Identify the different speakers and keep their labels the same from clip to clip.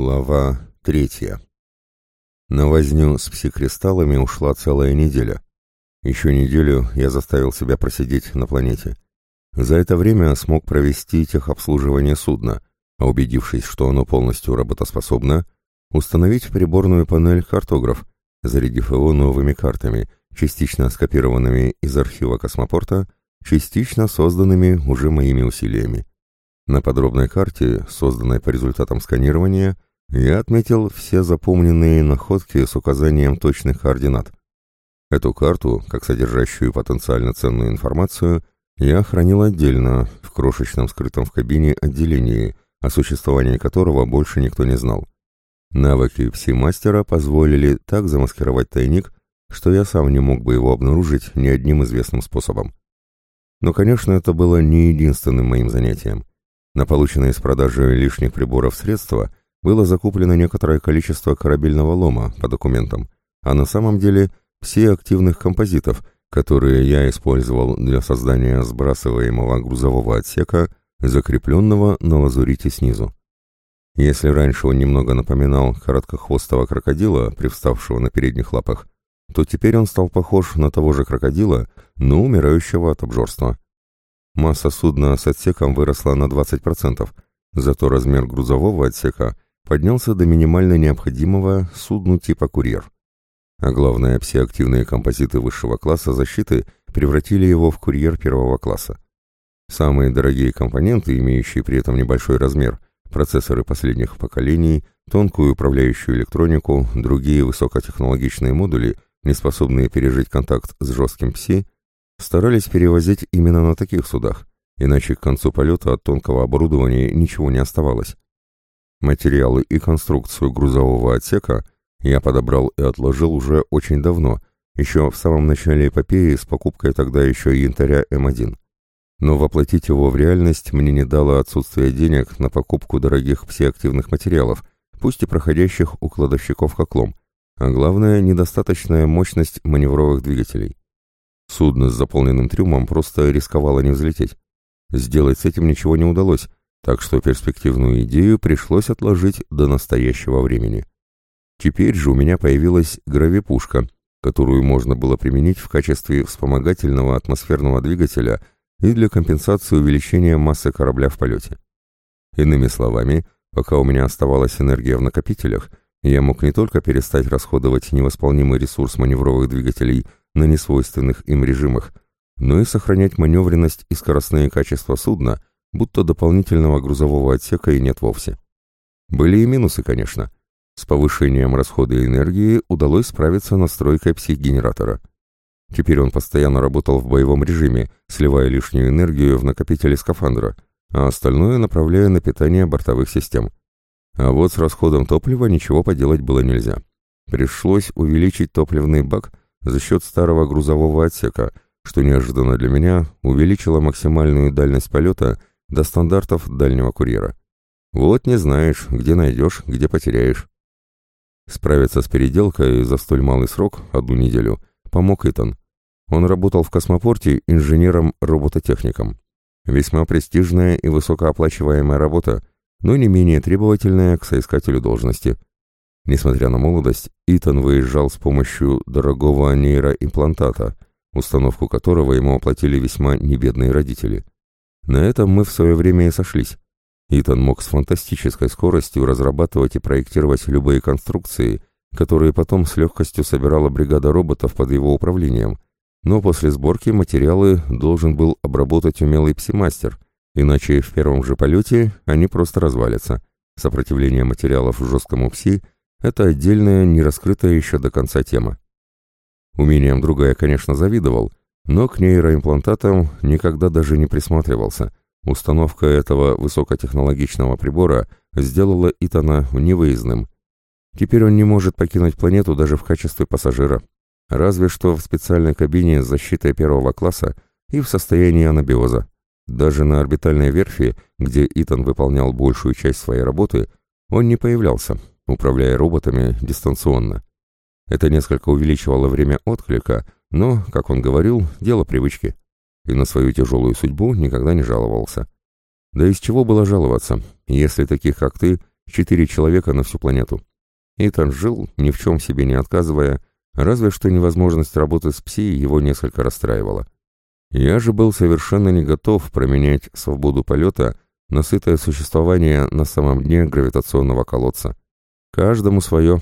Speaker 1: Глава 3. На возню с пси-кристаллами ушла целая неделя. Еще неделю я заставил себя просидеть на планете. За это время смог провести техобслуживание судна, а убедившись, что оно полностью работоспособно, установить в приборную панель картограф, зарядив его новыми картами, частично скопированными из архива космопорта, частично созданными уже моими усилиями. На подробной карте, созданной по результатам сканирования, я отметил все запомненные находки с указанием точных координат. Эту карту, как содержащую потенциально ценную информацию, я хранил отдельно, в крошечном скрытом в кабине отделении, о существовании которого больше никто не знал. Навыки пси-мастера позволили так замаскировать тайник, что я сам не мог бы его обнаружить ни одним известным способом. Но, конечно, это было не единственным моим занятием. На полученные с продажи лишних приборов средства было закуплено некоторое количество корабельного лома по документам, а на самом деле пси-активных композитов, которые я использовал для создания сбрасываемого грузового отсека, закрепленного на лазурите снизу. Если раньше он немного напоминал короткохвостого крокодила, привставшего на передних лапах, то теперь он стал похож на того же крокодила, но умирающего от обжорства. Масса судна с отсеком выросла на 20%, зато размер грузового отсека поднялся до минимально необходимого судну типа «Курьер». А главное, псиактивные композиты высшего класса защиты превратили его в «Курьер» первого класса. Самые дорогие компоненты, имеющие при этом небольшой размер, процессоры последних поколений, тонкую управляющую электронику, другие высокотехнологичные модули, не способные пережить контакт с жестким пси, старались перевозить именно на таких судах, иначе к концу полета от тонкого оборудования ничего не оставалось. Материалы и конструкцию грузового отсека я подобрал и отложил уже очень давно, еще в самом начале эпопеи с покупкой тогда еще янтаря М1. Но воплотить его в реальность мне не дало отсутствие денег на покупку дорогих псиактивных материалов, пусть и проходящих у кладовщиков как лом, а главное, недостаточная мощность маневровых двигателей. Судно с заполненным трюмом просто рисковало не взлететь. Сделать с этим ничего не удалось, так что перспективную идею пришлось отложить до настоящего времени. Теперь же у меня появилась гравипушка, которую можно было применить в качестве вспомогательного атмосферного двигателя и для компенсации увеличения массы корабля в полете. Иными словами, пока у меня оставалась энергия в накопителях, я мог не только перестать расходовать невосполнимый ресурс маневровых двигателей на несвойственных им режимах, но и сохранять маневренность и скоростные качества судна, будто дополнительного грузового отсека и нет вовсе. Были и минусы, конечно. С повышением расхода энергии удалось справиться настройкой псих-генератора. Теперь он постоянно работал в боевом режиме, сливая лишнюю энергию в накопители скафандра, а остальное направляя на питание бортовых систем. А вот с расходом топлива ничего поделать было нельзя. Пришлось увеличить топливный бак за счет старого грузового отсека, что неожиданно для меня увеличило максимальную дальность полета до стандартов дальнего курьера. Вот не знаешь, где найдешь, где потеряешь. Справиться с переделкой за столь малый срок, 1 неделю, помог Итан. Он работал в космопорте инженером-робототехником. Весьма престижная и высокооплачиваемая работа, но не менее требовательная к соискателю должности. Несмотря на молодость, Итан выезжал с помощью дорогого нейроимплантата, установку которого ему оплатили весьма небедные родители. На этом мы в свое время и сошлись. Итан мог с фантастической скоростью разрабатывать и проектировать любые конструкции, которые потом с легкостью собирала бригада роботов под его управлением, но после сборки материалы должен был обработать умелый пси-мастер, иначе в первом же полете они просто развалятся. Сопротивление материалов жесткому пси — это отдельная, не раскрытая еще до конца тема. Умением друга я, конечно, завидовал, но к нейроимплантатам никогда даже не присматривался. Установка этого высокотехнологичного прибора сделала Итана невыездным. Теперь он не может покинуть планету даже в качестве пассажира, разве что в специальной кабине с защитой первого класса и в состоянии анабиоза. Даже на орбитальной верфи, где Итан выполнял большую часть своей работы, он не появлялся, управляя роботами дистанционно. Это несколько увеличивало время отклика, но, как он говорил, дело привычки. И на свою тяжелую судьбу никогда не жаловался. Да из чего было жаловаться, если таких, как ты, 4 человека на всю планету. Итан жил, ни в чем себе не отказывая, разве что невозможность работы с ПСИ его несколько расстраивала. Я же был совершенно не готов променять свободу полета на сытое существование на самом дне гравитационного колодца. Каждому свое.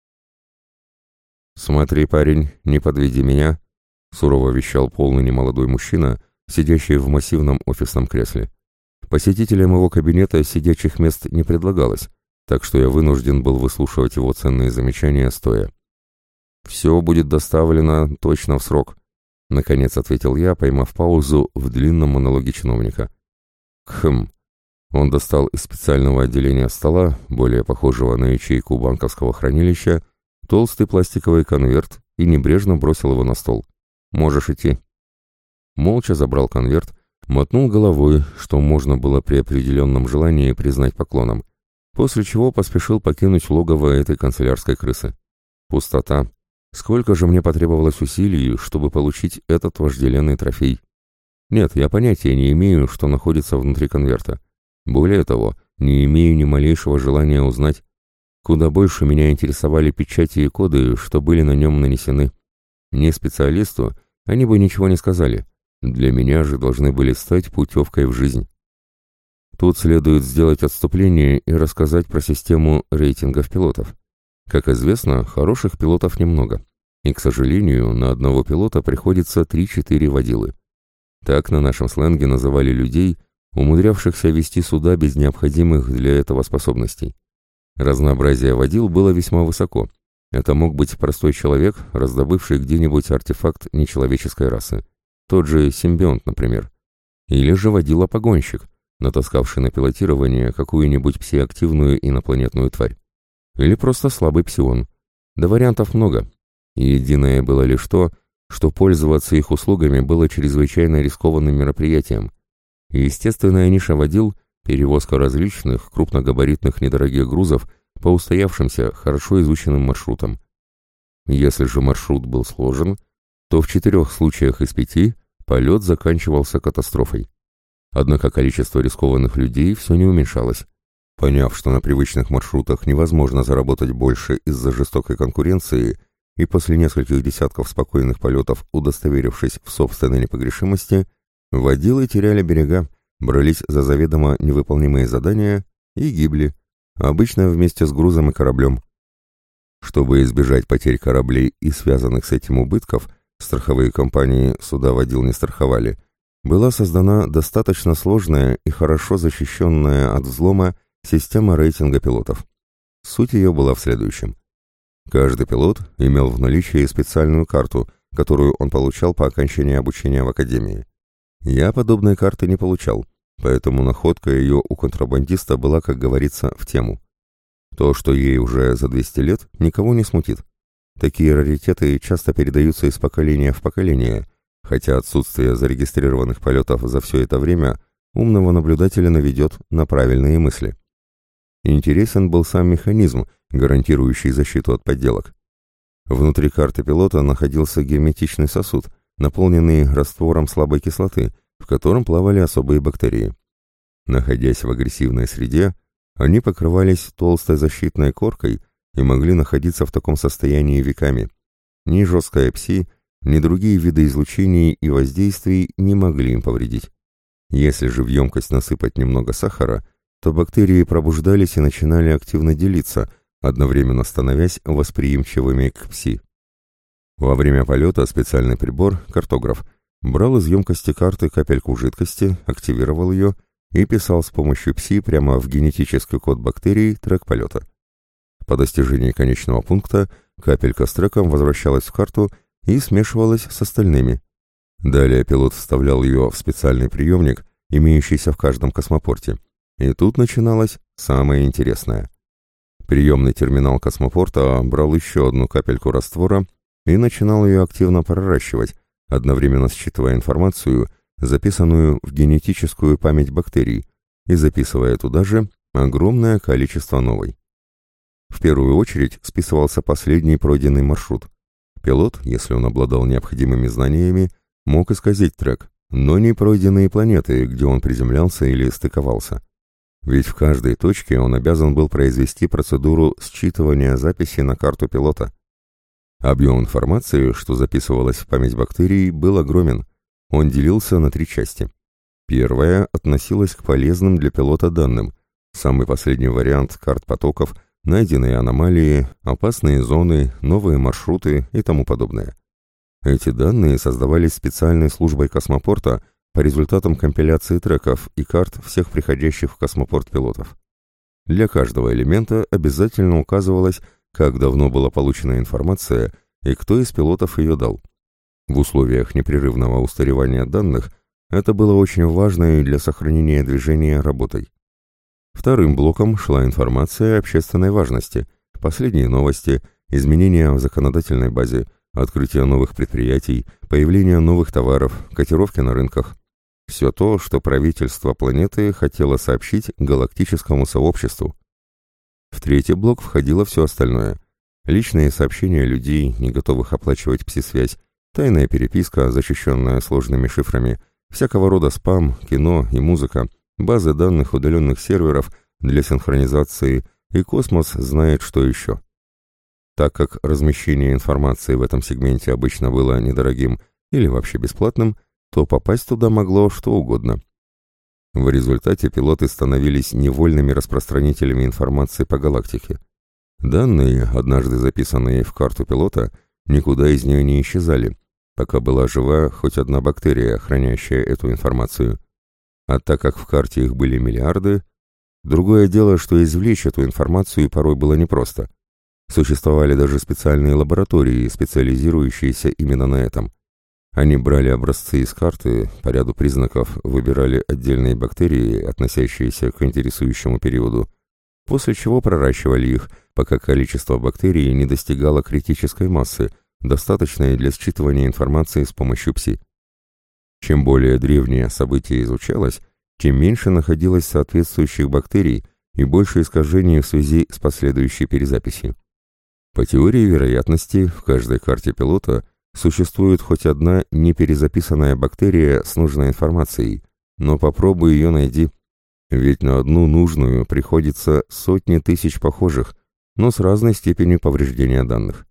Speaker 1: «Смотри, парень, не подведи меня», — сурово вещал полный немолодой мужчина, сидящий в массивном офисном кресле. Посетителям его кабинета сидячих мест не предлагалось, так что я вынужден был выслушивать его ценные замечания стоя. «Все будет доставлено точно в срок», — наконец ответил я, поймав паузу в длинном монологе чиновника. «Хм». Он достал из специального отделения стола, более похожего на ячейку банковского хранилища, толстый пластиковый конверт и небрежно бросил его на стол. «Можешь идти». Молча забрал конверт, мотнул головой, что можно было при определенном желании признать поклоном, после чего поспешил покинуть логово этой канцелярской крысы. Пустота. Сколько же мне потребовалось усилий, чтобы получить этот вожделенный трофей? Нет, я понятия не имею, что находится внутри конверта. Более того, не имею ни малейшего желания узнать. Куда больше меня интересовали печати и коды, что были на нем нанесены. Не специалисту они бы ничего не сказали. Для меня же должны были стать путевкой в жизнь. Тут следует сделать отступление и рассказать про систему рейтингов пилотов. Как известно, хороших пилотов немного. И, к сожалению, на одного пилота приходится 3-4 водилы. Так на нашем сленге называли людей, умудрявшихся вести суда без необходимых для этого способностей. Разнообразие водил было весьма высоко. Это мог быть простой человек, раздобывший где-нибудь артефакт нечеловеческой расы. Тот же симбионт, например. Или же водила-погонщик, натаскавший на пилотирование какую-нибудь псиактивную инопланетную тварь. Или просто слабый псион. Да вариантов много. И единое было лишь то, что пользоваться их услугами было чрезвычайно рискованным мероприятием. И естественная ниша водил – перевозка различных крупногабаритных недорогих грузов по устоявшимся, хорошо изученным маршрутам. Если же маршрут был сложен, то в 4 случаях из 5 полет заканчивался катастрофой. Однако количество рискованных людей все не уменьшалось. Поняв, что на привычных маршрутах невозможно заработать больше из-за жестокой конкуренции, и после нескольких десятков спокойных полетов, удостоверившись в собственной непогрешимости, водилы теряли берега, брались за заведомо невыполнимые задания и гибли, обычно вместе с грузом и кораблем. Чтобы избежать потерь кораблей и связанных с этим убытков, страховые компании суда водил не страховали, была создана достаточно сложная и хорошо защищенная от взлома система рейтинга пилотов. Суть ее была в следующем. Каждый пилот имел в наличии специальную карту, которую он получал по окончании обучения в академии. Я подобной карты не получал, поэтому находка ее у контрабандиста была, как говорится, в тему. То, что ей уже за 200 лет, никого не смутит. Такие раритеты часто передаются из поколения в поколение, хотя отсутствие зарегистрированных полетов за все это время умного наблюдателя наведет на правильные мысли. Интересен был сам механизм, гарантирующий защиту от подделок. Внутри карты пилота находился герметичный сосуд, наполненный раствором слабой кислоты, в котором плавали особые бактерии. Находясь в агрессивной среде, они покрывались толстой защитной коркой и могли находиться в таком состоянии веками. Ни жесткая пси, ни другие виды излучений и воздействий не могли им повредить. Если же в емкость насыпать немного сахара, то бактерии пробуждались и начинали активно делиться, одновременно становясь восприимчивыми к пси. Во время полета специальный прибор, картограф, брал из емкости карты капельку жидкости, активировал ее и писал с помощью пси прямо в генетический код бактерий трек полета. По достижении конечного пункта капелька с треком возвращалась в карту и смешивалась с остальными. Далее пилот вставлял ее в специальный приемник, имеющийся в каждом космопорте. И тут начиналось самое интересное. Приемный терминал космопорта брал еще одну капельку раствора и начинал ее активно проращивать, одновременно считывая информацию, записанную в генетическую память бактерий, и записывая туда же огромное количество новой. В первую очередь списывался последний пройденный маршрут. Пилот, если он обладал необходимыми знаниями, мог исказить трек, но не пройденные планеты, где он приземлялся или стыковался. Ведь в каждой точке он обязан был произвести процедуру считывания записи на карту пилота. Объем информации, что записывалось в память бактерий, был огромен. Он делился на 3 части. Первая относилась к полезным для пилота данным. Самый последний вариант карт потоков, найденные аномалии, опасные зоны, новые маршруты и тому подобное. Эти данные создавались специальной службой космопорта по результатам компиляции треков и карт всех приходящих в космопорт пилотов. Для каждого элемента обязательно указывалось, как давно была получена информация и кто из пилотов ее дал. В условиях непрерывного устаревания данных это было очень важно и для сохранения движения работой. Вторым блоком шла информация общественной важности, последние новости, изменения в законодательной базе, открытие новых предприятий, появление новых товаров, котировки на рынках. Все то, что правительство планеты хотело сообщить галактическому сообществу. В третий блок входило все остальное. Личные сообщения людей, не готовых оплачивать пси-связь, тайная переписка, защищенная сложными шифрами, всякого рода спам, кино и музыка, базы данных удаленных серверов для синхронизации, и космос знает, что еще. Так как размещение информации в этом сегменте обычно было недорогим или вообще бесплатным, то попасть туда могло что угодно. В результате пилоты становились невольными распространителями информации по галактике. Данные, однажды записанные в карту пилота, никуда из нее не исчезали, пока была жива хоть одна бактерия, хранящая эту информацию. А так как в карте их были миллиарды, другое дело, что извлечь эту информацию порой было непросто. Существовали даже специальные лаборатории, специализирующиеся именно на этом. Они брали образцы из карты, по ряду признаков выбирали отдельные бактерии, относящиеся к интересующему периоду, после чего проращивали их, пока количество бактерий не достигало критической массы, достаточной для считывания информации с помощью ПСИ. Чем более древнее событие изучалось, тем меньше находилось соответствующих бактерий и больше искажений в связи с последующей перезаписью. По теории вероятности, в каждой карте пилота существует хоть одна неперезаписанная бактерия с нужной информацией, но попробуй ее найди. Ведь на одну нужную приходится сотни тысяч похожих, но с разной степенью повреждения данных.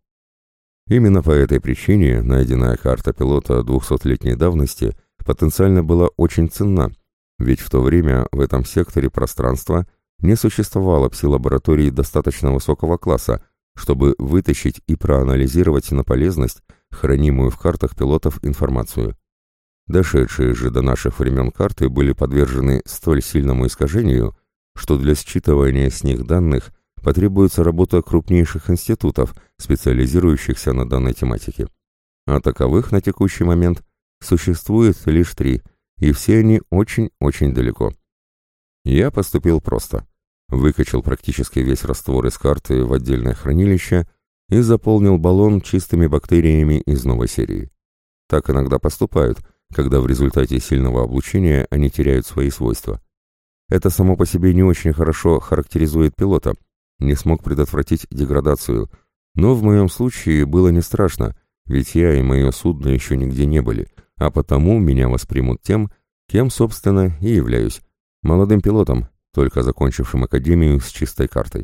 Speaker 1: Именно по этой причине найденная карта пилота 200-летней давности потенциально была очень ценна, ведь в то время в этом секторе пространства не существовало пси-лабораторий достаточно высокого класса, чтобы вытащить и проанализировать на полезность хранимую в картах пилотов информацию. Дошедшие же до наших времен карты были подвержены столь сильному искажению, что для считывания с них данных потребуется работа крупнейших институтов, специализирующихся на данной тематике. А таковых на текущий момент существует лишь 3, и все они очень-очень далеко. Я поступил просто. Выкачал практически весь раствор из карты в отдельное хранилище и заполнил баллон чистыми бактериями из новой серии. Так иногда поступают, когда в результате сильного облучения они теряют свои свойства. Это само по себе не очень хорошо характеризует пилота, не смог предотвратить деградацию, но в моем случае было не страшно, ведь я и мое судно еще нигде не были, а потому меня воспримут тем, кем, собственно, и являюсь, молодым пилотом, только закончившим академию с чистой картой.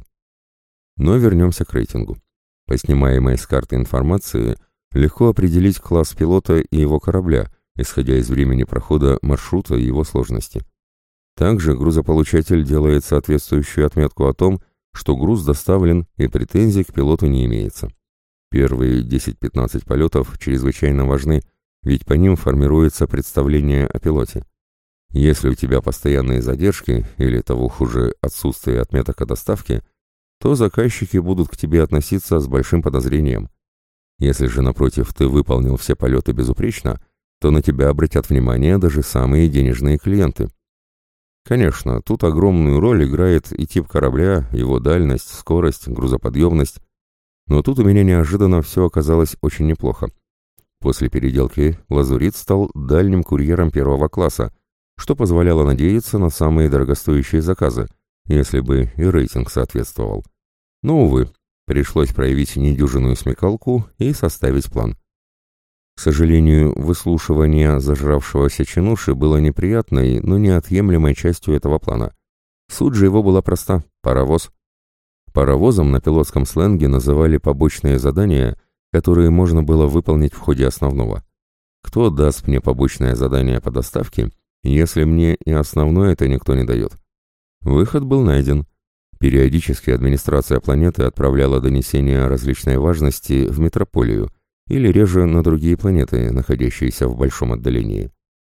Speaker 1: Но вернемся к рейтингу. По снимаемой с карты информации легко определить класс пилота и его корабля, исходя из времени прохода маршрута и его сложности. Также грузополучатель делает соответствующую отметку о том, что груз доставлен и претензий к пилоту не имеется. Первые 10-15 полетов чрезвычайно важны, ведь по ним формируется представление о пилоте. Если у тебя постоянные задержки, или того хуже отсутствие отметок о доставке, то заказчики будут к тебе относиться с большим подозрением. Если же, напротив, ты выполнил все полеты безупречно, то на тебя обратят внимание даже самые денежные клиенты. Конечно, тут огромную роль играет и тип корабля, его дальность, скорость, грузоподъемность, но тут у меня неожиданно все оказалось очень неплохо. После переделки «Лазурит» стал дальним курьером первого класса, что позволяло надеяться на самые дорогостоящие заказы, если бы и рейтинг соответствовал. Но, увы, пришлось проявить недюжинную смекалку и составить план. К сожалению, выслушивание зажравшегося чинуши было неприятной, но неотъемлемой частью этого плана. Суть же его была проста – паровоз. Паровозом на пилотском сленге называли побочные задания, которые можно было выполнить в ходе основного. Кто даст мне побочное задание по доставке, если мне и основное это никто не дает? Выход был найден. Периодически администрация планеты отправляла донесения различной важности в метрополию или реже на другие планеты, находящиеся в большом отдалении.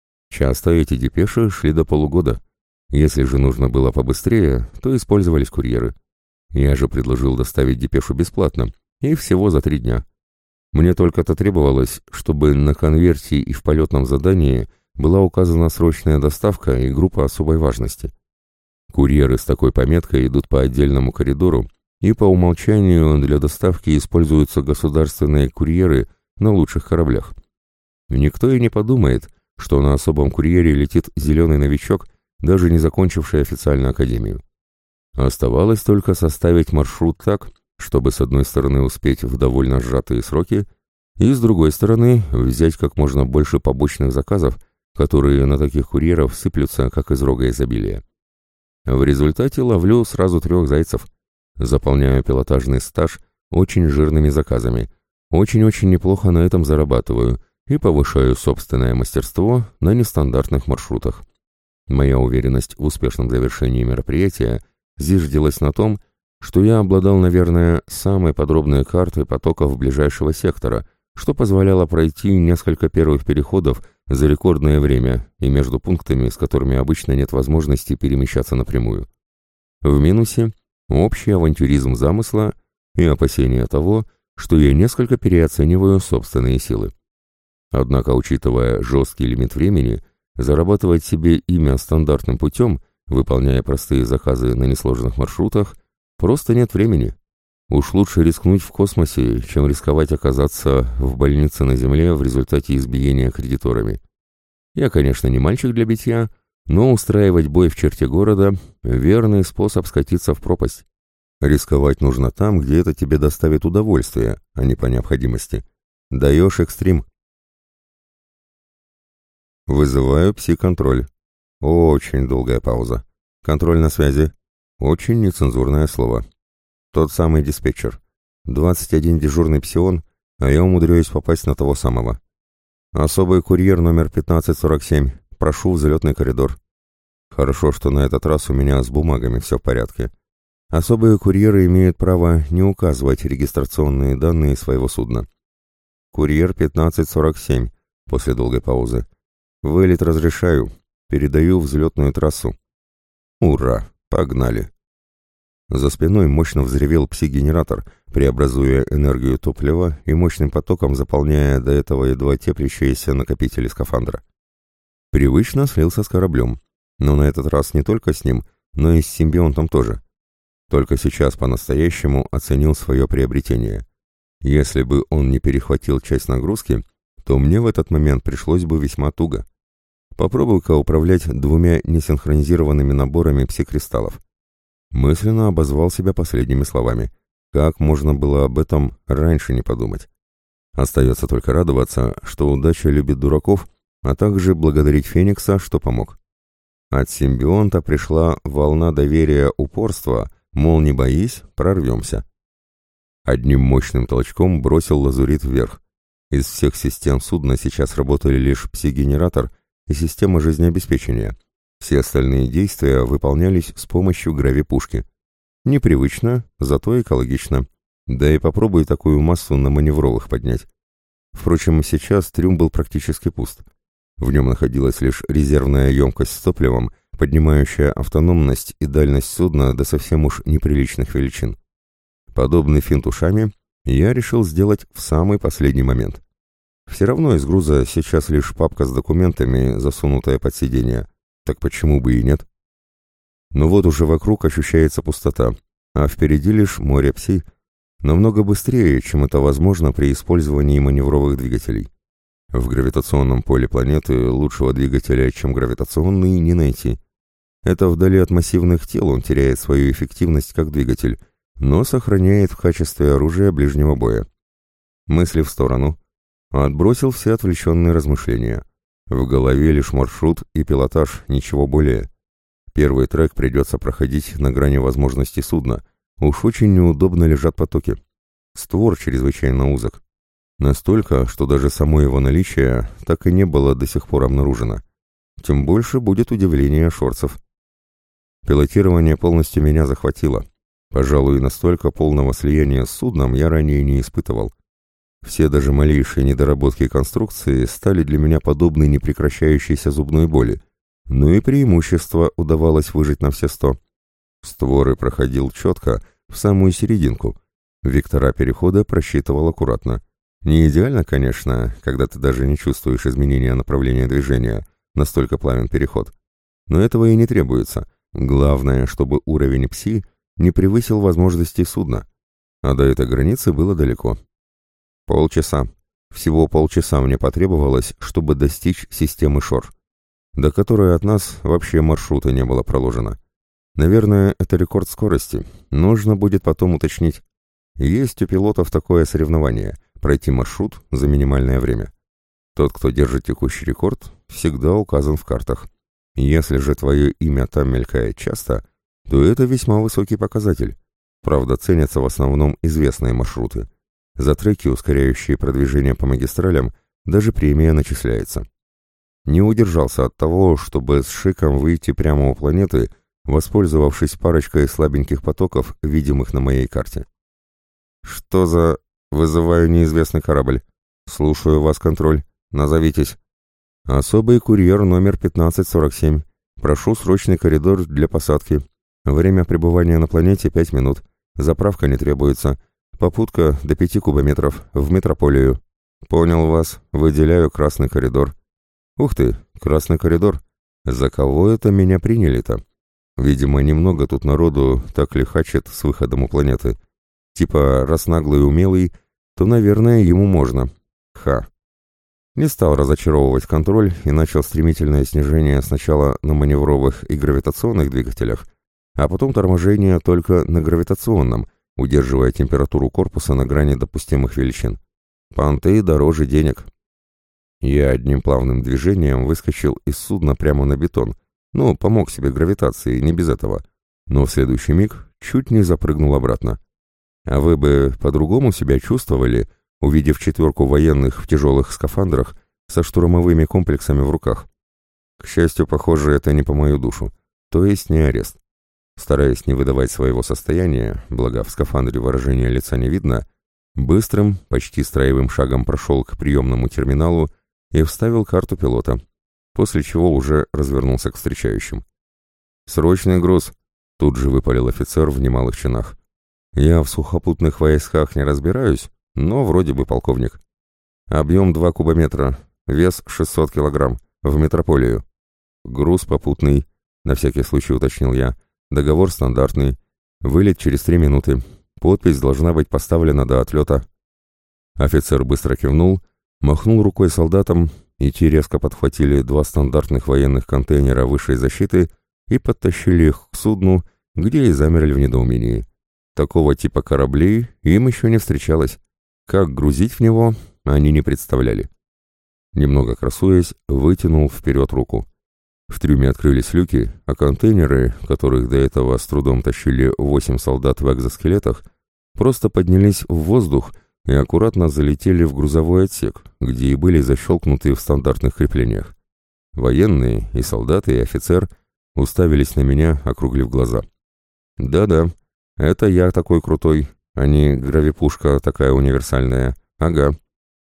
Speaker 1: Часто эти депеши шли до полугода. Если же нужно было побыстрее, то использовались курьеры. Я же предложил доставить депешу бесплатно, и всего за 3 дня. Мне только-то требовалось, чтобы на конверте и в полетном задании была указана срочная доставка и группа особой важности. Курьеры с такой пометкой идут по отдельному коридору, и по умолчанию для доставки используются государственные курьеры на лучших кораблях. Никто и не подумает, что на особом курьере летит зеленый новичок, даже не закончивший официально академию. Оставалось только составить маршрут так, чтобы с одной стороны успеть в довольно сжатые сроки, и с другой стороны взять как можно больше побочных заказов, которые на таких курьеров сыплются, как из рога изобилия. В результате ловлю сразу 3 зайцев, заполняю пилотажный стаж очень жирными заказами, очень-очень неплохо на этом зарабатываю и повышаю собственное мастерство на нестандартных маршрутах. Моя уверенность в успешном завершении мероприятия зиждилась на том, что я обладал, наверное, самой подробной картой потоков ближайшего сектора, что позволяло пройти несколько первых переходов за рекордное время и между пунктами, с которыми обычно нет возможности перемещаться напрямую. В минусе – общий авантюризм замысла и опасение того, что я несколько переоцениваю собственные силы. Однако, учитывая жесткий лимит времени, зарабатывать себе имя стандартным путем, выполняя простые заказы на несложных маршрутах, просто нет времени. Уж лучше рискнуть в космосе, чем рисковать оказаться в больнице на Земле в результате избиения кредиторами. Я, конечно, не мальчик для битья, но устраивать бой в черте города – верный способ скатиться в пропасть. Рисковать нужно там, где это тебе доставит удовольствие, а не по необходимости. Даешь экстрим. Вызываю пси-контроль. Очень долгая пауза. Контроль на связи. Очень нецензурное слово. Тот самый диспетчер. 21 дежурный псион, а я умудряюсь попасть на того самого. Особый курьер номер 1547. Прошу взлетный коридор. Хорошо, что на этот раз у меня с бумагами все в порядке. Особые курьеры имеют право не указывать регистрационные данные своего судна. Курьер 1547. После долгой паузы. Вылет разрешаю. Передаю взлетную трассу. Ура! Погнали! За спиной мощно взревел пси-генератор, преобразуя энергию топлива и мощным потоком заполняя до этого едва теплящиеся накопители скафандра. Привычно слился с кораблем, но на этот раз не только с ним, но и с симбионтом тоже. Только сейчас по-настоящему оценил свое приобретение. Если бы он не перехватил часть нагрузки, то мне в этот момент пришлось бы весьма туго. Попробуй-ка управлять 2 несинхронизированными наборами пси-кристаллов. Мысленно обозвал себя последними словами. Как можно было об этом раньше не подумать? Остается только радоваться, что удача любит дураков, а также благодарить Феникса, что помог. От симбионта пришла волна доверия, упорства, мол, не боись, прорвемся. Одним мощным толчком бросил лазурит вверх. Из всех систем судна сейчас работали лишь пси-генератор и система жизнеобеспечения. Все остальные действия выполнялись с помощью гравипушки. Непривычно, зато экологично. Да и попробуй такую массу на маневровых поднять. Впрочем, сейчас трюм был практически пуст. В нем находилась лишь резервная емкость с топливом, поднимающая автономность и дальность судна до совсем уж неприличных величин. Подобный финт ушами я решил сделать в самый последний момент. Все равно из груза сейчас лишь папка с документами, засунутая под сиденье. Так почему бы и нет? Но вот уже вокруг ощущается пустота, а впереди лишь море пси, намного быстрее, чем это возможно при использовании маневровых двигателей. В гравитационном поле планеты лучшего двигателя, чем гравитационный, не найти. Это вдали от массивных тел он теряет свою эффективность как двигатель, но сохраняет в качестве оружия ближнего боя. Мысли в сторону. Отбросил все отвлеченные размышления. В голове лишь маршрут и пилотаж, ничего более. Первый трек придется проходить на грани возможностей судна. Уж очень неудобно лежат потоки. Створ чрезвычайно узок. Настолько, что даже само его наличие так и не было до сих пор обнаружено. Тем больше будет удивление шорцев. Пилотирование полностью меня захватило. Пожалуй, настолько полного слияния с судном я ранее не испытывал. Все даже малейшие недоработки конструкции стали для меня подобны непрекращающейся зубной боли. Ну и преимущество удавалось выжить на все 100. Створы проходил четко, в самую серединку. Вектора перехода просчитывал аккуратно. Не идеально, конечно, когда ты даже не чувствуешь изменения направления движения, настолько плавен переход. Но этого и не требуется. Главное, чтобы уровень ПСИ не превысил возможностей судна. А до этой границы было далеко. Полчаса. Всего полчаса мне потребовалось, чтобы достичь системы ШОР, до которой от нас вообще маршрута не было проложено. Наверное, это рекорд скорости. Нужно будет потом уточнить. Есть у пилотов такое соревнование – пройти маршрут за минимальное время. Тот, кто держит текущий рекорд, всегда указан в картах. Если же твое имя там мелькает часто, то это весьма высокий показатель. Правда, ценятся в основном известные маршруты. За треки, ускоряющие продвижение по магистралям, даже премия начисляется. Не удержался от того, чтобы с шиком выйти прямо у планеты, воспользовавшись парочкой слабеньких потоков, видимых на моей карте. «Что за... Вызываю неизвестный корабль. Слушаю вас, контроль. Назовитесь». «Особый курьер номер 1547. Прошу срочный коридор для посадки. Время пребывания на планете 5 минут. Заправка не требуется. Попутка до 5 кубометров. В метрополию». «Понял вас. Выделяю красный коридор». «Ух ты, красный коридор. За кого это меня приняли-то? Видимо, немного тут народу так лихачит с выходом у планеты. Типа, раз наглый и умелый, то, наверное, ему можно. Ха». Не стал разочаровывать контроль и начал стремительное снижение сначала на маневровых и гравитационных двигателях, а потом торможение только на гравитационном, удерживая температуру корпуса на грани допустимых величин. Понты дороже денег. Я одним плавным движением выскочил из судна прямо на бетон. Ну, помог себе гравитацией, не без этого. Но в следующий миг чуть не запрыгнул обратно. А вы бы по-другому себя чувствовали, увидев 4 военных в тяжелых скафандрах со штурмовыми комплексами в руках? К счастью, похоже, это не по мою душу. То есть не арест. Стараясь не выдавать своего состояния, благо в скафандре выражения лица не видно, быстрым, почти строевым шагом прошел к приемному терминалу и вставил карту пилота, после чего уже развернулся к встречающим. «Срочный груз!» — тут же выпалил офицер в немалых чинах. «Я в сухопутных войсках не разбираюсь, но вроде бы полковник. Объем 2 кубометра, вес 600 килограмм, в метрополию. Груз попутный», — на всякий случай уточнил я. «Договор стандартный. Вылет через 3 минуты. Подпись должна быть поставлена до отлета». Офицер быстро кивнул, махнул рукой солдатам, и те резко подхватили 2 стандартных военных контейнера высшей защиты и подтащили их к судну, где и замерли в недоумении. Такого типа кораблей им еще не встречалось. Как грузить в него, они не представляли. Немного красуясь, вытянул вперед руку. В трюме открылись люки, а контейнеры, которых до этого с трудом тащили 8 солдат в экзоскелетах, просто поднялись в воздух и аккуратно залетели в грузовой отсек, где и были защелкнуты в стандартных креплениях. Военные, и солдаты, и офицер уставились на меня, округлив глаза. «Да-да, это я такой крутой, а не гравипушка такая универсальная. Ага».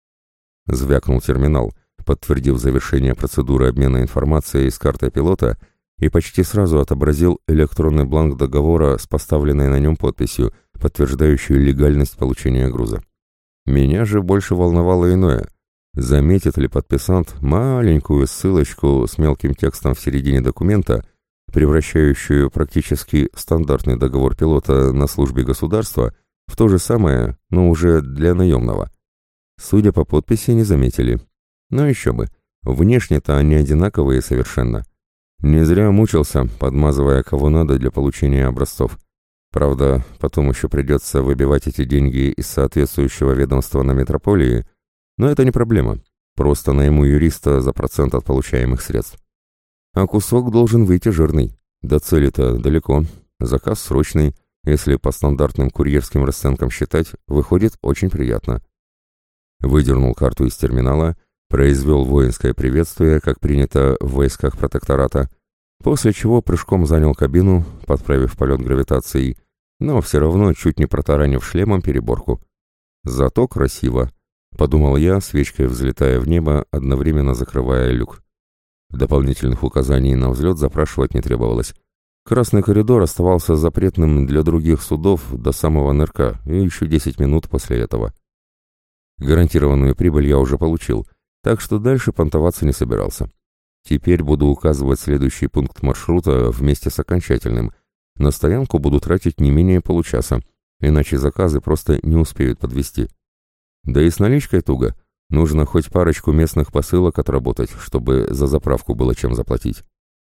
Speaker 1: Звякнул терминал, подтвердив завершение процедуры обмена информацией с картой пилота, и почти сразу отобразил электронный бланк договора с поставленной на нем подписью, подтверждающей легальность получения груза. Меня же больше волновало иное. Заметит ли подписант маленькую ссылочку с мелким текстом в середине документа, превращающую практически стандартный договор пилота на службе государства в то же самое, но уже для наемного? Судя по подписи, не заметили. Но еще бы, внешне-то они одинаковые совершенно. Не зря мучился, подмазывая кого надо для получения образцов. Правда, потом еще придется выбивать эти деньги из соответствующего ведомства на метрополии, но это не проблема. Просто найму юриста за процент от получаемых средств. А кусок должен выйти жирный. До цели-то далеко. Заказ срочный. Если по стандартным курьерским расценкам считать, выходит очень приятно. Выдернул карту из терминала, произвел воинское приветствие, как принято в войсках протектората, после чего прыжком занял кабину, подправив полет гравитацией, но все равно чуть не протаранив шлемом переборку. «Зато красиво», — подумал я, свечкой взлетая в небо, одновременно закрывая люк. Дополнительных указаний на взлет запрашивать не требовалось. Красный коридор оставался запретным для других судов до самого нырка и еще 10 минут после этого. Гарантированную прибыль я уже получил, так что дальше понтоваться не собирался. Теперь буду указывать следующий пункт маршрута вместе с окончательным. На стоянку буду тратить не менее получаса, иначе заказы просто не успеют подвести. Да и с наличкой туго. Нужно хоть парочку местных посылок отработать, чтобы за заправку было чем заплатить.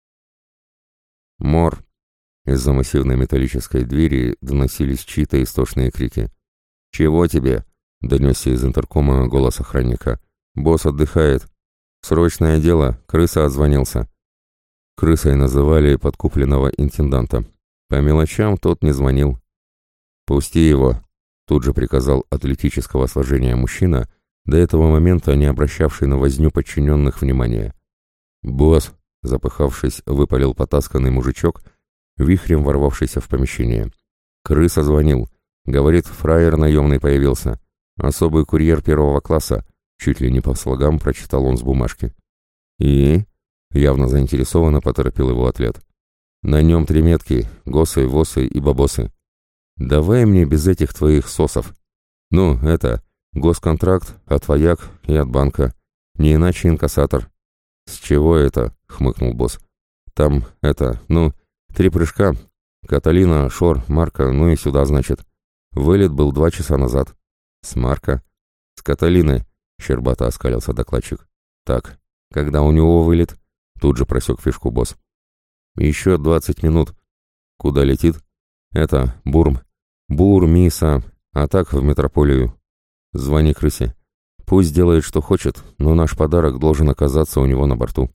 Speaker 1: «Мор!» Из-за массивной металлической двери доносились чьи-то истошные крики. «Чего тебе?» — донесся из интеркома голос охранника. «Босс отдыхает. Срочное дело, крыса отзвонился». Крысой называли подкупленного интенданта. По мелочам тот не звонил. «Пусти его!» — тут же приказал атлетического сложения мужчина, до этого момента не обращавший на возню подчиненных внимания. «Босс!» — запыхавшись, выпалил потасканный мужичок, вихрем ворвавшийся в помещение. «Крыса звонил. Говорит, фраер наемный появился. Особый курьер первого класса», — чуть ли не по слогам прочитал он с бумажки. «И?» — явно заинтересованно поторопил его атлет. «На нем 3 метки — госы, восы и бабосы. Давай мне без этих твоих сосов. Ну, это, госконтракт от вояк и от банка. Не иначе инкассатор». «С чего это?» — хмыкнул босс. «Там, это, 3 прыжка. Каталина, Шор, Марка, ну и сюда, значит. Вылет был 2 часа назад». «С Марка?» «С Каталины», — щербато оскалился докладчик. «Так, когда у него вылет?» — тут же просек фишку босс. «Еще 20 минут». «Куда летит?» «Это, Бурм. Бур, Миса, а так в метрополию. Звони крысе. Пусть делает, что хочет, но наш подарок должен оказаться у него на борту».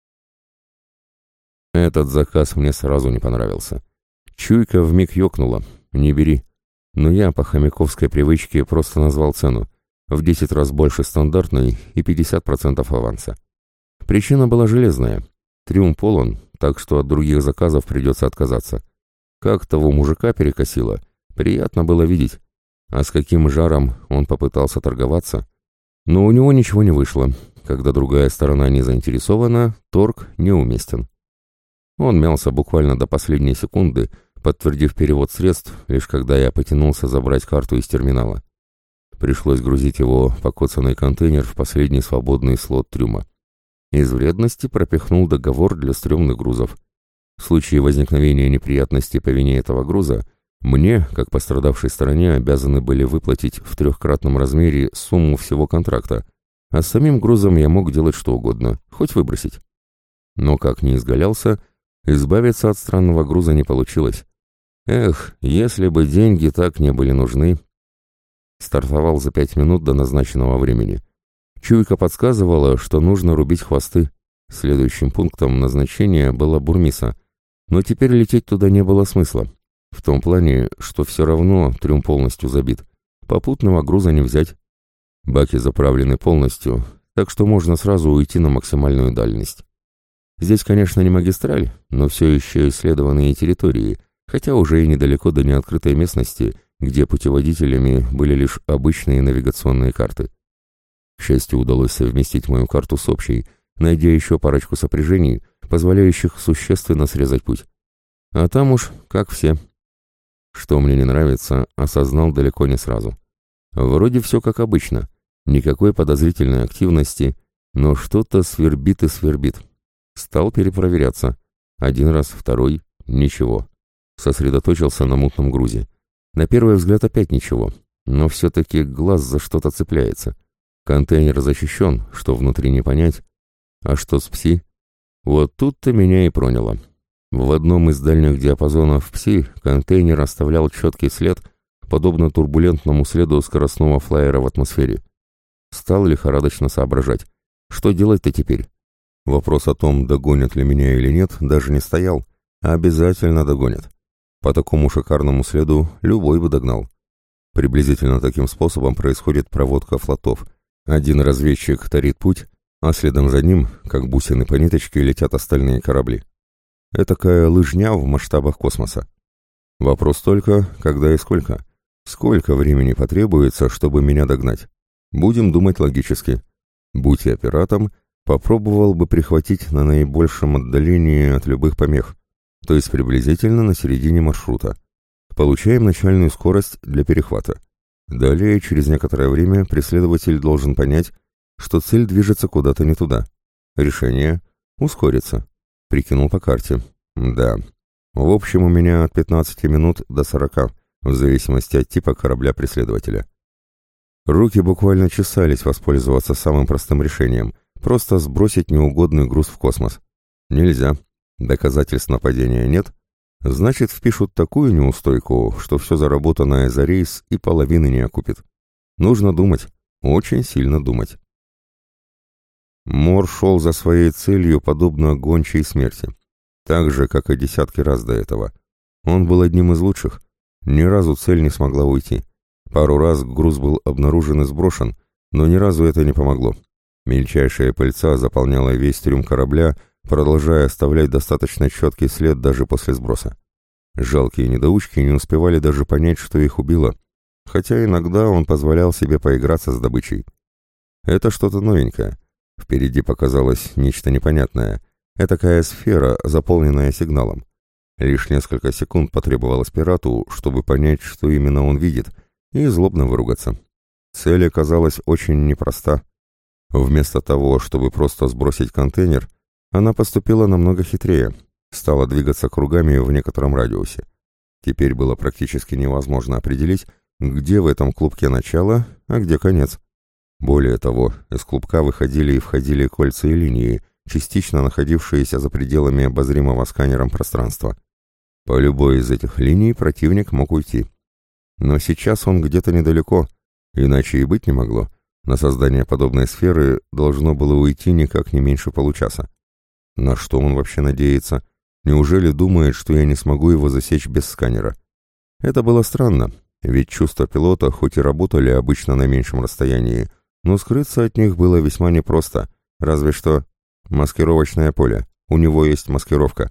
Speaker 1: Этот заказ мне сразу не понравился. Чуйка вмиг ёкнула. «Не бери». Но я по хомяковской привычке просто назвал цену. В 10 раз больше стандартной и 50% аванса. Причина была железная. Трюм полон, так что от других заказов придется отказаться. Как того мужика перекосило, приятно было видеть. А с каким жаром он попытался торговаться. Но у него ничего не вышло. Когда другая сторона не заинтересована, торг неуместен. Он мялся буквально до последней секунды, подтвердив перевод средств, лишь когда я потянулся забрать карту из терминала. Пришлось грузить его в покоцанный контейнер в последний свободный слот трюма. Из вредности пропихнул договор для стрёмных грузов. В случае возникновения неприятностей по вине этого груза, мне, как пострадавшей стороне, обязаны были выплатить в 3-кратном размере сумму всего контракта, а с самим грузом я мог делать что угодно, хоть выбросить. Но как ни изгалялся, избавиться от странного груза не получилось. Эх, если бы деньги так не были нужны. Стартовал за 5 минут до назначенного времени. Чуйка подсказывала, что нужно рубить хвосты. Следующим пунктом назначения была Бурмиса, но теперь лететь туда не было смысла. В том плане, что все равно трюм полностью забит. Попутного груза не взять. Баки заправлены полностью, так что можно сразу уйти на максимальную дальность. Здесь, конечно, не магистраль, но все еще исследованные территории, хотя уже и недалеко до неоткрытой местности, где путеводителями были лишь обычные навигационные карты. К счастью, удалось совместить мою карту с общей, найдя еще парочку сопряжений, позволяющих существенно срезать путь. А там уж как все. Что мне не нравится, осознал далеко не сразу. Вроде все как обычно, никакой подозрительной активности, но что-то свербит и свербит. Стал перепроверяться. 1 раз, 2, ничего. Сосредоточился на мутном грузе. На первый взгляд опять ничего, но все-таки глаз за что-то цепляется. Контейнер защищен, что внутри не понять. А что с ПСИ? Вот тут-то меня и проняло. В одном из дальних диапазонов ПСИ контейнер оставлял четкий след, подобно турбулентному следу скоростного флайера в атмосфере. Стал лихорадочно соображать. Что делать-то теперь? Вопрос о том, догонят ли меня или нет, даже не стоял. Обязательно догонит. По такому шикарному следу любой бы догнал. Приблизительно таким способом происходит проводка флотов. Один разведчик тарит путь, а следом за ним, как бусины по ниточке, летят остальные корабли. Этакая лыжня в масштабах космоса. Вопрос только, когда и сколько. Сколько времени потребуется, чтобы меня догнать? Будем думать логически. Будь я пиратом, попробовал бы прихватить на наибольшем отдалении от любых помех, то есть приблизительно на середине маршрута. Получаем начальную скорость для перехвата. Далее, через некоторое время, преследователь должен понять, что цель движется куда-то не туда. Решение — ускориться. Прикинул по карте. Да. В общем, у меня от 15 минут до 40, в зависимости от типа корабля-преследователя. Руки буквально чесались воспользоваться самым простым решением — просто сбросить неугодный груз в космос. Нельзя. Доказательств нападения нет. Значит, впишут такую неустойку, что все заработанное за рейс и половины не окупит. Нужно думать. Очень сильно думать. Мор шел за своей целью, подобно гончей смерти. Так же, как и десятки раз до этого. Он был одним из лучших. Ни разу цель не смогла уйти. Пару раз груз был обнаружен и сброшен, но ни разу это не помогло. Мельчайшая пыльца заполняла весь трюм корабля, продолжая оставлять достаточно четкий след даже после сброса. Жалкие недоучки не успевали даже понять, что их убило, хотя иногда он позволял себе поиграться с добычей. Это что-то новенькое. Впереди показалось нечто непонятное. Этакая сфера, заполненная сигналом. Лишь несколько секунд потребовалось пирату, чтобы понять, что именно он видит, и злобно выругаться. Цель оказалась очень непроста. Вместо того, чтобы просто сбросить контейнер, она поступила намного хитрее, стала двигаться кругами в некотором радиусе. Теперь было практически невозможно определить, где в этом клубке начало, а где конец. Более того, из клубка выходили и входили кольца и линии, частично находившиеся за пределами обозримого сканером пространства. По любой из этих линий противник мог уйти. Но сейчас он где-то недалеко, иначе и быть не могло. На создание подобной сферы должно было уйти никак не меньше получаса. На что он вообще надеется? Неужели думает, что я не смогу его засечь без сканера? Это было странно, ведь чувства пилота хоть и работали обычно на меньшем расстоянии, но скрыться от них было весьма непросто, разве что маскировочное поле, у него есть маскировка.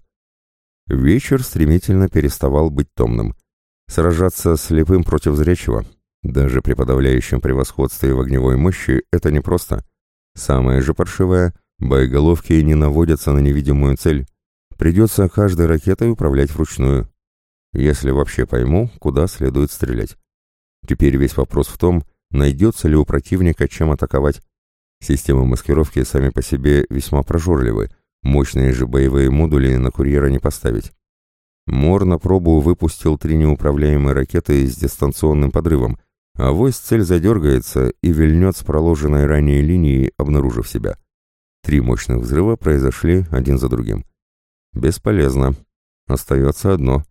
Speaker 1: Вечер стремительно переставал быть томным. Сражаться слепым против зрячего, даже при подавляющем превосходстве в огневой мощи, это непросто. Самое же паршивое — боеголовки не наводятся на невидимую цель. Придется каждой ракетой управлять вручную. Если вообще пойму, куда следует стрелять. Теперь весь вопрос в том, найдется ли у противника чем атаковать. Системы маскировки сами по себе весьма прожорливы, мощные же боевые модули на курьера не поставить. Мор на пробу выпустил 3 неуправляемые ракеты с дистанционным подрывом, а вось цель задергается и вильнет с проложенной ранее линией, обнаружив себя. 3 мощных взрыва произошли один за другим. Бесполезно. Остается одно.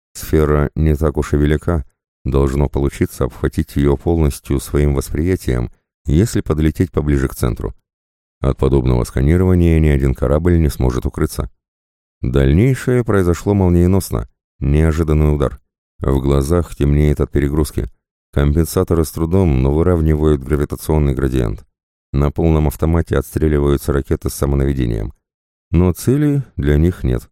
Speaker 1: Сфера не так уж и велика. Должно получиться обхватить ее полностью своим восприятием, если подлететь поближе к центру. От подобного сканирования ни один корабль не сможет укрыться. Дальнейшее произошло молниеносно. Неожиданный удар. В глазах темнеет от перегрузки. Компенсаторы с трудом, но выравнивают гравитационный градиент. На полном автомате отстреливаются ракеты с самонаведением. Но цели для них нет.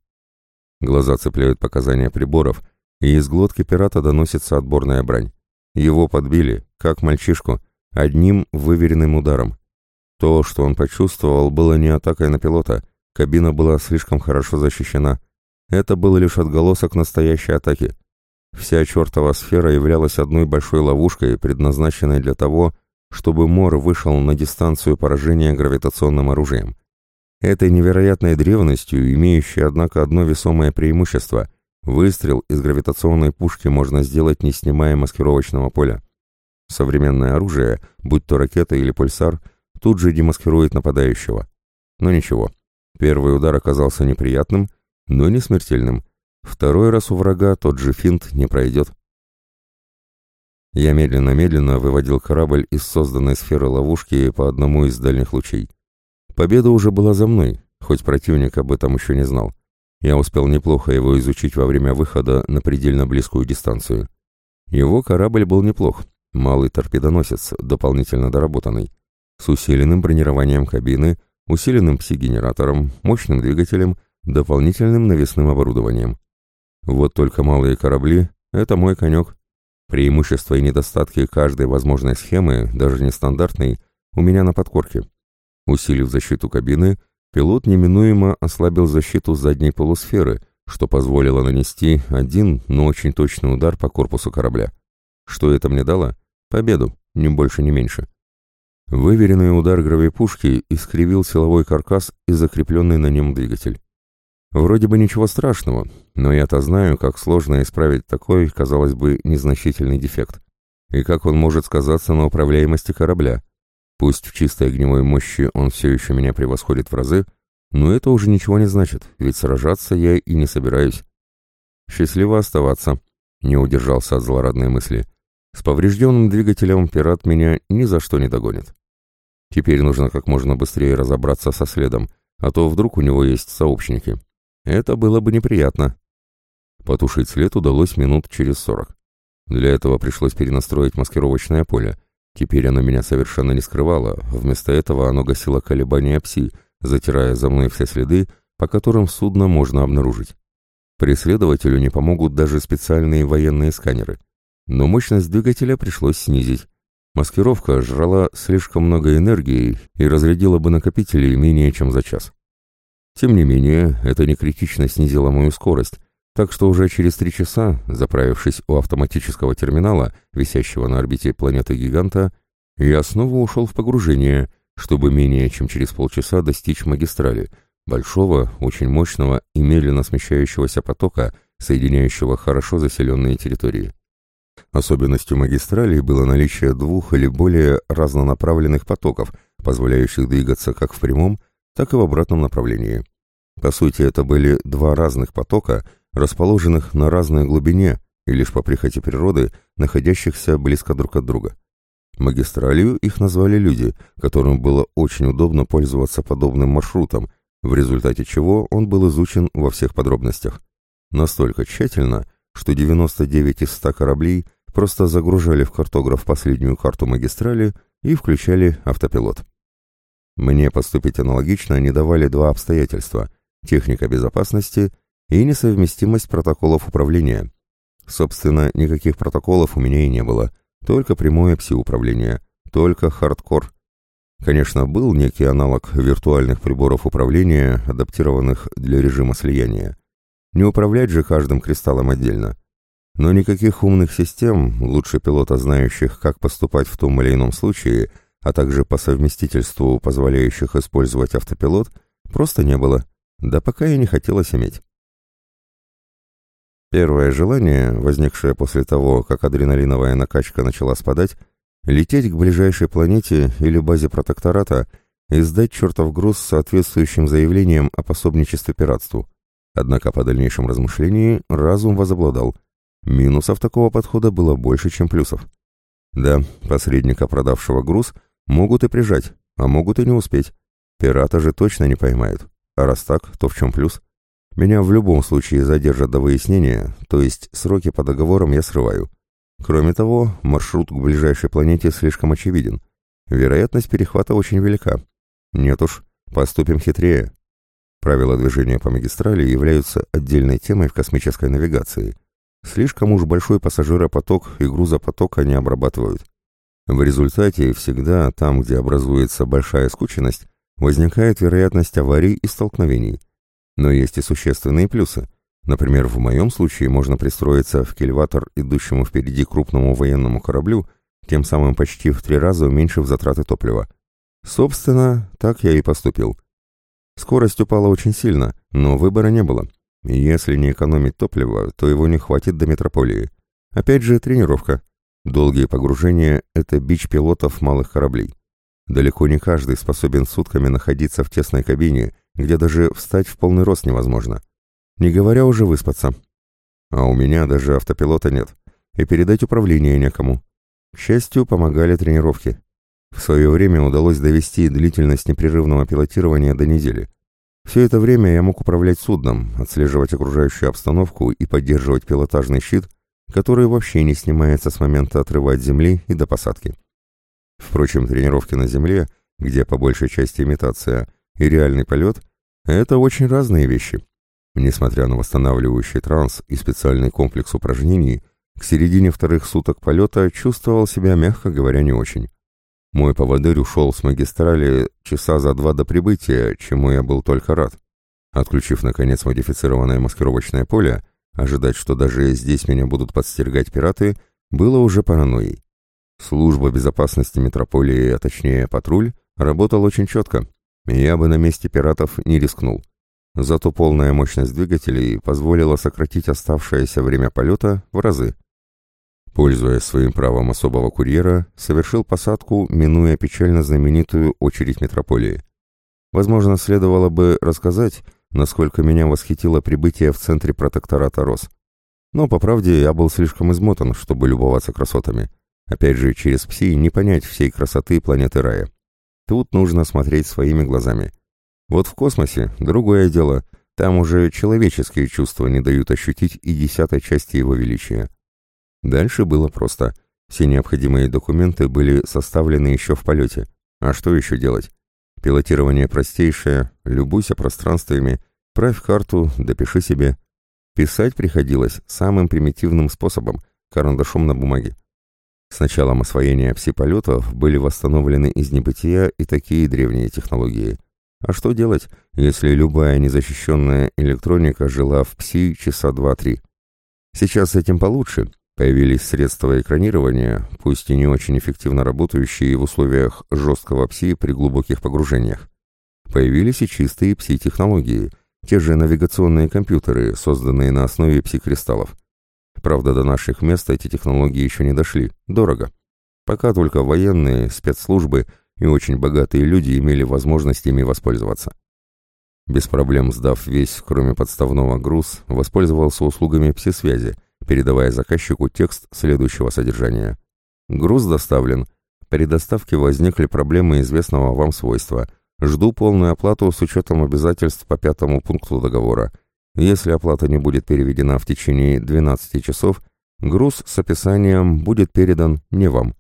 Speaker 1: Глаза цепляют показания приборов, и из глотки пирата доносится отборная брань. Его подбили, как мальчишку, одним выверенным ударом. То, что он почувствовал, было не атакой на пилота, кабина была слишком хорошо защищена. Это был лишь отголосок настоящей атаки. Вся чертова сфера являлась одной большой ловушкой, предназначенной для того, чтобы Мор вышел на дистанцию поражения гравитационным оружием. Этой невероятной древностью, имеющей, однако, одно весомое преимущество — выстрел из гравитационной пушки можно сделать, не снимая маскировочного поля. Современное оружие, будь то ракета или пульсар, тут же демаскирует нападающего. Но ничего, первый удар оказался неприятным, но не смертельным. Второй раз у врага тот же финт не пройдет. Я медленно-медленно выводил корабль из созданной сферы ловушки по одному из дальних лучей. Победа уже была за мной, хоть противник об этом еще не знал. Я успел неплохо его изучить во время выхода на предельно близкую дистанцию. Его корабль был неплох. Малый торпедоносец, дополнительно доработанный, с усиленным бронированием кабины, усиленным пси-генератором, мощным двигателем, дополнительным навесным оборудованием. Вот только малые корабли — это мой конек. Преимущества и недостатки каждой возможной схемы, даже нестандартной, у меня на подкорке. Усилив защиту кабины, пилот неминуемо ослабил защиту задней полусферы, что позволило нанести один, но очень точный удар по корпусу корабля. Что это мне дало? Победу, ни больше, ни меньше. Выверенный удар гравипушки искривил силовой каркас и закрепленный на нем двигатель. Вроде бы ничего страшного, но я-то знаю, как сложно исправить такой, казалось бы, незначительный дефект. И как он может сказаться на управляемости корабля. Пусть в чистой огневой мощи он все еще меня превосходит в разы, но это уже ничего не значит, ведь сражаться я и не собираюсь. Счастливо оставаться, не удержался от злорадной мысли. С поврежденным двигателем пират меня ни за что не догонит. Теперь нужно как можно быстрее разобраться со следом, а то вдруг у него есть сообщники. Это было бы неприятно. Потушить след удалось минут через 40. Для этого пришлось перенастроить маскировочное поле. Теперь оно меня совершенно не скрывало, вместо этого оно гасило колебания пси, затирая за мной все следы, по которым судно можно обнаружить. Преследователю не помогут даже специальные военные сканеры. Но мощность двигателя пришлось снизить. Маскировка жрала слишком много энергии и разрядила бы накопители менее чем за час. Тем не менее, это не критично снизило мою скорость, так что уже через 3 часа, заправившись у автоматического терминала, висящего на орбите планеты-гиганта, я снова ушел в погружение, чтобы менее чем через полчаса достичь магистрали, большого, очень мощного и медленно смещающегося потока, соединяющего хорошо заселенные территории. Особенностью магистрали было наличие 2 или более разнонаправленных потоков, позволяющих двигаться как в прямом, так и в обратном направлении. По сути, это были 2 разных потока, расположенных на разной глубине и лишь по прихоти природы, находящихся близко друг от друга. Магистралью их назвали люди, которым было очень удобно пользоваться подобным маршрутом, в результате чего он был изучен во всех подробностях. Настолько тщательно, что 99 из 100 кораблей просто загружали в картограф последнюю карту магистрали и включали автопилот. Мне поступить аналогично не давали 2 обстоятельства – техника безопасности и несовместимость протоколов управления. Собственно, никаких протоколов у меня и не было, только прямое пси-управление, только хардкор. Конечно, был некий аналог виртуальных приборов управления, адаптированных для режима слияния. Не управлять же каждым кристаллом отдельно. Но никаких умных систем, лучше пилота, знающих, как поступать в том или ином случае, а также по совместительству позволяющих использовать автопилот, просто не было, да пока и не хотелось иметь. Первое желание, возникшее после того, как адреналиновая накачка начала спадать, лететь к ближайшей планете или базе протектората и сдать чертов груз с соответствующим заявлением о пособничестве пиратству. Однако по дальнейшем размышлении разум возобладал. Минусов такого подхода было больше, чем плюсов. Да, посредника, продавшего груз, могут и прижать, а могут и не успеть. Пирата же точно не поймают. А раз так, то в чем плюс? Меня в любом случае задержат до выяснения, то есть сроки по договорам я срываю. Кроме того, маршрут к ближайшей планете слишком очевиден. Вероятность перехвата очень велика. Нет уж, поступим хитрее. Правила движения по магистрали являются отдельной темой в космической навигации. Слишком уж большой пассажиропоток и грузопоток они обрабатывают. В результате всегда там, где образуется большая скученность, возникает вероятность аварий и столкновений. Но есть и существенные плюсы. Например, в моем случае можно пристроиться в кильватор идущему впереди крупному военному кораблю, тем самым почти в 3 раза уменьшив затраты топлива. Собственно, так я и поступил. Скорость упала очень сильно, но выбора не было. Если не экономить топливо, то его не хватит до метрополии. Опять же, тренировка. Долгие погружения – это бич пилотов малых кораблей. Далеко не каждый способен сутками находиться в тесной кабине, где даже встать в полный рост невозможно. Не говоря уже выспаться. А у меня даже автопилота нет, и передать управление некому. К счастью, помогали тренировки. В свое время удалось довести длительность непрерывного пилотирования до недели. Все это время я мог управлять судном, отслеживать окружающую обстановку и поддерживать пилотажный щит, который вообще не снимается с момента отрыва от земли и до посадки. Впрочем, тренировки на земле, где по большей части имитация, и реальный полет — это очень разные вещи. Несмотря на восстанавливающий транс и специальный комплекс упражнений, к середине вторых суток полета чувствовал себя, мягко говоря, не очень. Мой поводырь ушел с магистрали часа за 2 до прибытия, чему я был только рад. Отключив, наконец, модифицированное маскировочное поле, ожидать, что даже здесь меня будут подстерегать пираты, было уже паранойей. Служба безопасности метрополии, а точнее патруль, работал очень четко. Я бы на месте пиратов не рискнул. Зато полная мощность двигателей позволила сократить оставшееся время полета в разы. Пользуясь своим правом особого курьера, совершил посадку, минуя печально знаменитую очередь метрополии. Возможно, следовало бы рассказать, насколько меня восхитило прибытие в центре протектората РОС. Но, по правде, я был слишком измотан, чтобы любоваться красотами. Опять же, через ПСИ не понять всей красоты планеты рая. Тут нужно смотреть своими глазами. Вот в космосе другое дело, там уже человеческие чувства не дают ощутить и 10-й части его величия. Дальше было просто. Все необходимые документы были составлены еще в полете. А что еще делать? Пилотирование простейшее, любуйся пространствами, правь карту, допиши себе. Писать приходилось самым примитивным способом, карандашом на бумаге. С началом освоения пси-полетов были восстановлены из небытия и такие древние технологии. А что делать, если любая незащищенная электроника жила в ПСИ часа 2-3? Сейчас с этим получше. Появились средства экранирования, пусть и не очень эффективно работающие в условиях жесткого ПСИ при глубоких погружениях. Появились и чистые ПСИ-технологии, те же навигационные компьютеры, созданные на основе ПСИ-кристаллов. Правда, до наших мест эти технологии еще не дошли, дорого. Пока только военные, спецслужбы и очень богатые люди имели возможность ими воспользоваться. Без проблем сдав весь, кроме подставного, груз, воспользовался услугами ПСИ-связи, передавая заказчику текст следующего содержания. Груз доставлен. При доставке возникли проблемы известного вам свойства. Жду полную оплату с учетом обязательств по 5 пункту договора. Если оплата не будет переведена в течение 12 часов, груз с описанием будет передан не вам.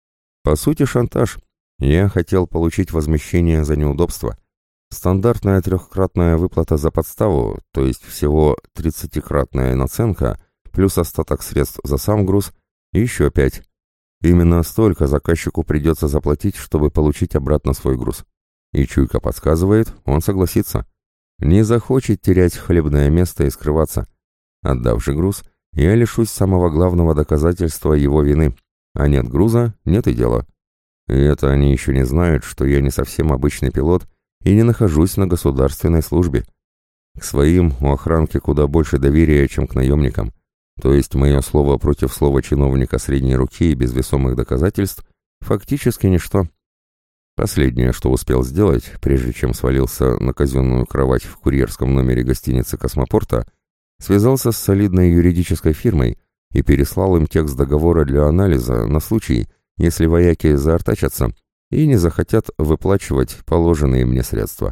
Speaker 1: По сути, шантаж. Я хотел получить возмещение за неудобство. Стандартная 3-кратная выплата за подставу, то есть всего 30-кратная наценка, плюс остаток средств за сам груз, и еще 5. Именно столько заказчику придется заплатить, чтобы получить обратно свой груз. И чуйка подсказывает, он согласится. Не захочет терять хлебное место и скрываться. Отдав же груз, я лишусь самого главного доказательства его вины. А нет груза, нет и дела. И это они еще не знают, что я не совсем обычный пилот и не нахожусь на государственной службе. К своим у охранки куда больше доверия, чем к наемникам. То есть мое слово против слова чиновника средней руки и без весомых доказательств фактически ничто. Последнее, что успел сделать, прежде чем свалился на казенную кровать в курьерском номере гостиницы «Космопорта», связался с солидной юридической фирмой и переслал им текст договора для анализа на случай, если вояки заортачатся и не захотят выплачивать положенные мне средства.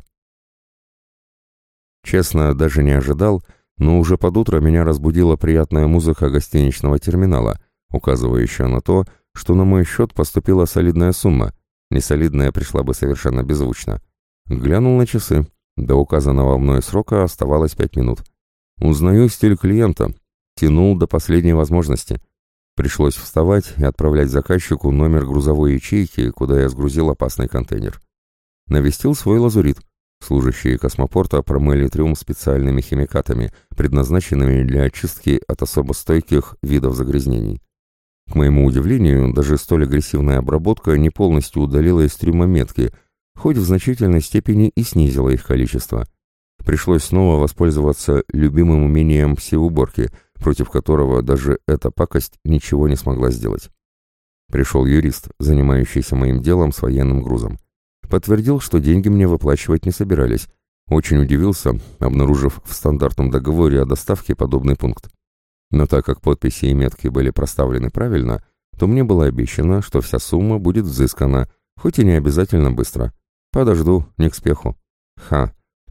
Speaker 1: Честно, даже не ожидал, но уже под утро меня разбудила приятная музыка гостиничного терминала, указывающая на то, что на мой счет поступила солидная сумма. Несолидная пришла бы совершенно беззвучно. Глянул на часы. До указанного мной срока оставалось 5 минут. Узнаю стиль клиента. Тянул до последней возможности. Пришлось вставать и отправлять заказчику номер грузовой ячейки, куда я сгрузил опасный контейнер. Навестил свой лазурит. Служащие космопорта промыли трюм специальными химикатами, предназначенными для очистки от особо стойких видов загрязнений. К моему удивлению, даже столь агрессивная обработка не полностью удалила из трюма метки, хоть в значительной степени и снизила их количество. Пришлось снова воспользоваться любимым умением пси-уборки, против которого даже эта пакость ничего не смогла сделать. Пришел юрист, занимающийся моим делом с военным грузом. Подтвердил, что деньги мне выплачивать не собирались. Очень удивился, обнаружив в стандартном договоре о доставке подобный пункт. Но так как подписи и метки были проставлены правильно, то мне было обещано, что вся сумма будет взыскана, хоть и не обязательно быстро. Подожду, не к спеху.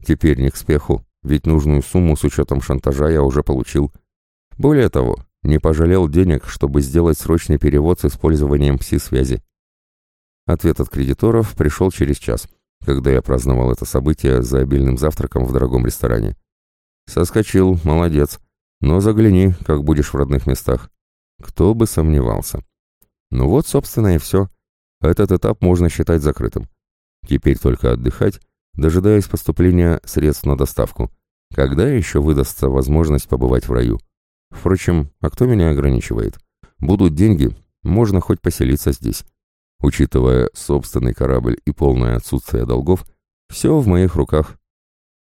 Speaker 1: Теперь не к спеху, ведь нужную сумму с учетом шантажа я уже получил. Более того, не пожалел денег, чтобы сделать срочный перевод с использованием пси-связи. Ответ от кредиторов пришел через час, когда я праздновал это событие за обильным завтраком в дорогом ресторане. Соскочил, молодец. Но загляни, как будешь в родных местах. Кто бы сомневался. Ну вот, собственно, и все. Этот этап можно считать закрытым. Теперь только отдыхать, дожидаясь поступления средств на доставку. Когда еще выдастся возможность побывать в раю? Впрочем, а кто меня ограничивает? Будут деньги, можно хоть поселиться здесь. Учитывая собственный корабль и полное отсутствие долгов, все в моих руках.